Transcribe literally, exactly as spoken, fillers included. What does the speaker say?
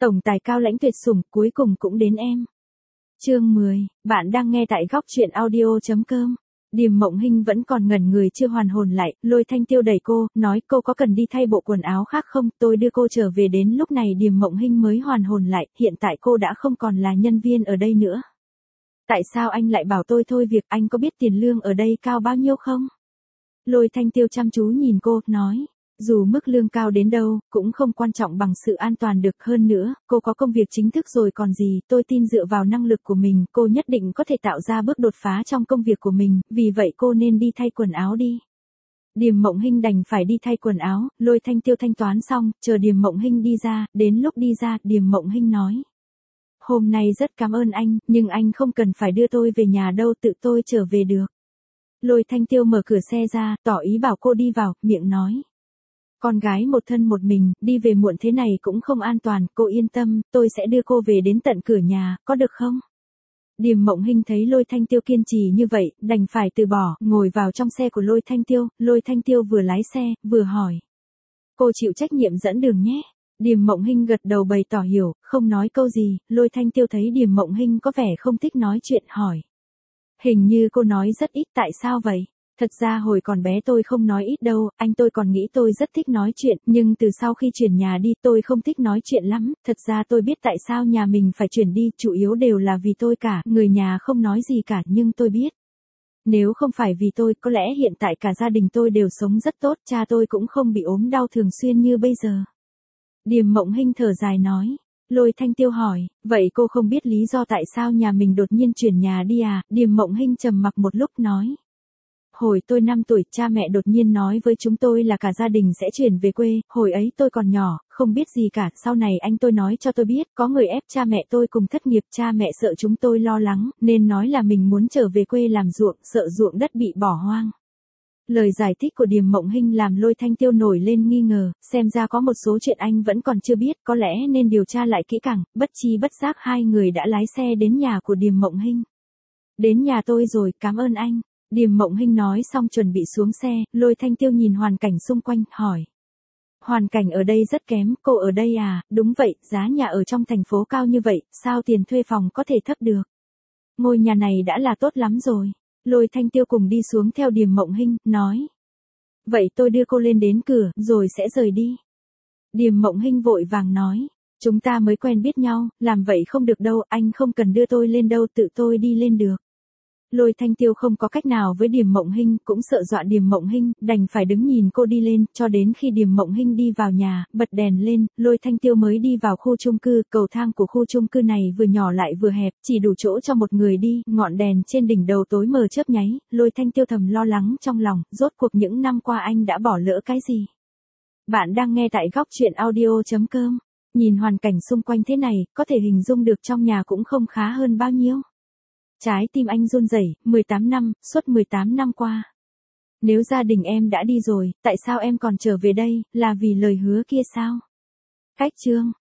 Tổng tài cao lãnh tuyệt sủng, cuối cùng cũng đến em. Chương mười, bạn đang nghe tại góc truyện audio chấm com. Điềm Mộng Hinh vẫn còn ngẩn người chưa hoàn hồn lại, Lôi Thanh Tiêu đẩy cô, nói cô có cần đi thay bộ quần áo khác không, tôi đưa cô trở về. Đến lúc này Điềm Mộng Hinh mới hoàn hồn lại, hiện tại cô đã không còn là nhân viên ở đây nữa. Tại sao anh lại bảo tôi thôi việc, anh có biết tiền lương ở đây cao bao nhiêu không? Lôi Thanh Tiêu chăm chú nhìn cô, nói. Dù mức lương cao đến đâu, cũng không quan trọng bằng sự an toàn được. Hơn nữa, cô có công việc chính thức rồi còn gì, tôi tin dựa vào năng lực của mình, cô nhất định có thể tạo ra bước đột phá trong công việc của mình, vì vậy cô nên đi thay quần áo đi. Điềm Mộng Hinh đành phải đi thay quần áo, Lôi Thanh Tiêu thanh toán xong, chờ Điềm Mộng Hinh đi ra, đến lúc đi ra, Điềm Mộng Hinh nói. Hôm nay rất cảm ơn anh, nhưng anh không cần phải đưa tôi về nhà đâu, tự tôi trở về được. Lôi Thanh Tiêu mở cửa xe ra, tỏ ý bảo cô đi vào, miệng nói. Con gái một thân một mình, đi về muộn thế này cũng không an toàn, cô yên tâm, tôi sẽ đưa cô về đến tận cửa nhà, có được không? Điềm Mộng Hinh thấy Lôi Thanh Tiêu kiên trì như vậy, đành phải từ bỏ, ngồi vào trong xe của Lôi Thanh Tiêu, Lôi Thanh Tiêu vừa lái xe, vừa hỏi. Cô chịu trách nhiệm dẫn đường nhé. Điềm Mộng Hinh gật đầu bày tỏ hiểu, không nói câu gì, Lôi Thanh Tiêu thấy Điềm Mộng Hinh có vẻ không thích nói chuyện hỏi. Hình như cô nói rất ít, tại sao vậy? Thật ra hồi còn bé tôi không nói ít đâu, anh tôi còn nghĩ tôi rất thích nói chuyện, nhưng từ sau khi chuyển nhà đi tôi không thích nói chuyện lắm, thật ra tôi biết tại sao nhà mình phải chuyển đi, chủ yếu đều là vì tôi cả, người nhà không nói gì cả nhưng tôi biết. Nếu không phải vì tôi, có lẽ hiện tại cả gia đình tôi đều sống rất tốt, cha tôi cũng không bị ốm đau thường xuyên như bây giờ. Điềm Mộng Hinh thở dài nói. Lôi Thanh Tiêu hỏi, vậy cô không biết lý do tại sao nhà mình đột nhiên chuyển nhà đi à? Điềm Mộng Hinh trầm mặc một lúc nói. Hồi tôi năm tuổi, cha mẹ đột nhiên nói với chúng tôi là cả gia đình sẽ chuyển về quê, hồi ấy tôi còn nhỏ, không biết gì cả, sau này anh tôi nói cho tôi biết, có người ép cha mẹ tôi cùng thất nghiệp, cha mẹ sợ chúng tôi lo lắng, nên nói là mình muốn trở về quê làm ruộng, sợ ruộng đất bị bỏ hoang. Lời giải thích của Điềm Mộng Hinh làm Lôi Thanh Tiêu nổi lên nghi ngờ, xem ra có một số chuyện anh vẫn còn chưa biết, có lẽ nên điều tra lại kỹ càng, bất chi bất giác hai người đã lái xe đến nhà của Điềm Mộng Hinh. Đến nhà tôi rồi, cảm ơn anh. Điềm Mộng Hinh nói xong chuẩn bị xuống xe, Lôi Thanh Tiêu nhìn hoàn cảnh xung quanh, hỏi. Hoàn cảnh ở đây rất kém, cô ở đây à? Đúng vậy, giá nhà ở trong thành phố cao như vậy, sao tiền thuê phòng có thể thấp được? Ngôi nhà này đã là tốt lắm rồi. Lôi Thanh Tiêu cùng đi xuống theo Điềm Mộng Hinh, nói. Vậy tôi đưa cô lên đến cửa, rồi sẽ rời đi. Điềm Mộng Hinh vội vàng nói. Chúng ta mới quen biết nhau, làm vậy không được đâu, anh không cần đưa tôi lên đâu, tự tôi đi lên được. Lôi Thanh Tiêu không có cách nào với Điềm Mộng Hinh, cũng sợ dọa Điềm Mộng Hinh, đành phải đứng nhìn cô đi lên, cho đến khi Điềm Mộng Hinh đi vào nhà, bật đèn lên, Lôi Thanh Tiêu mới đi vào khu chung cư, cầu thang của khu chung cư này vừa nhỏ lại vừa hẹp, chỉ đủ chỗ cho một người đi, ngọn đèn trên đỉnh đầu tối mờ chớp nháy, Lôi Thanh Tiêu thầm lo lắng trong lòng, rốt cuộc những năm qua anh đã bỏ lỡ cái gì? Bạn đang nghe tại góc truyện audio chấm com, nhìn hoàn cảnh xung quanh thế này, có thể hình dung được trong nhà cũng không khá hơn bao nhiêu. Trái tim anh run rẩy, mười tám năm, suốt mười tám năm qua. Nếu gia đình em đã đi rồi, tại sao em còn trở về đây, là vì lời hứa kia sao? Cách chương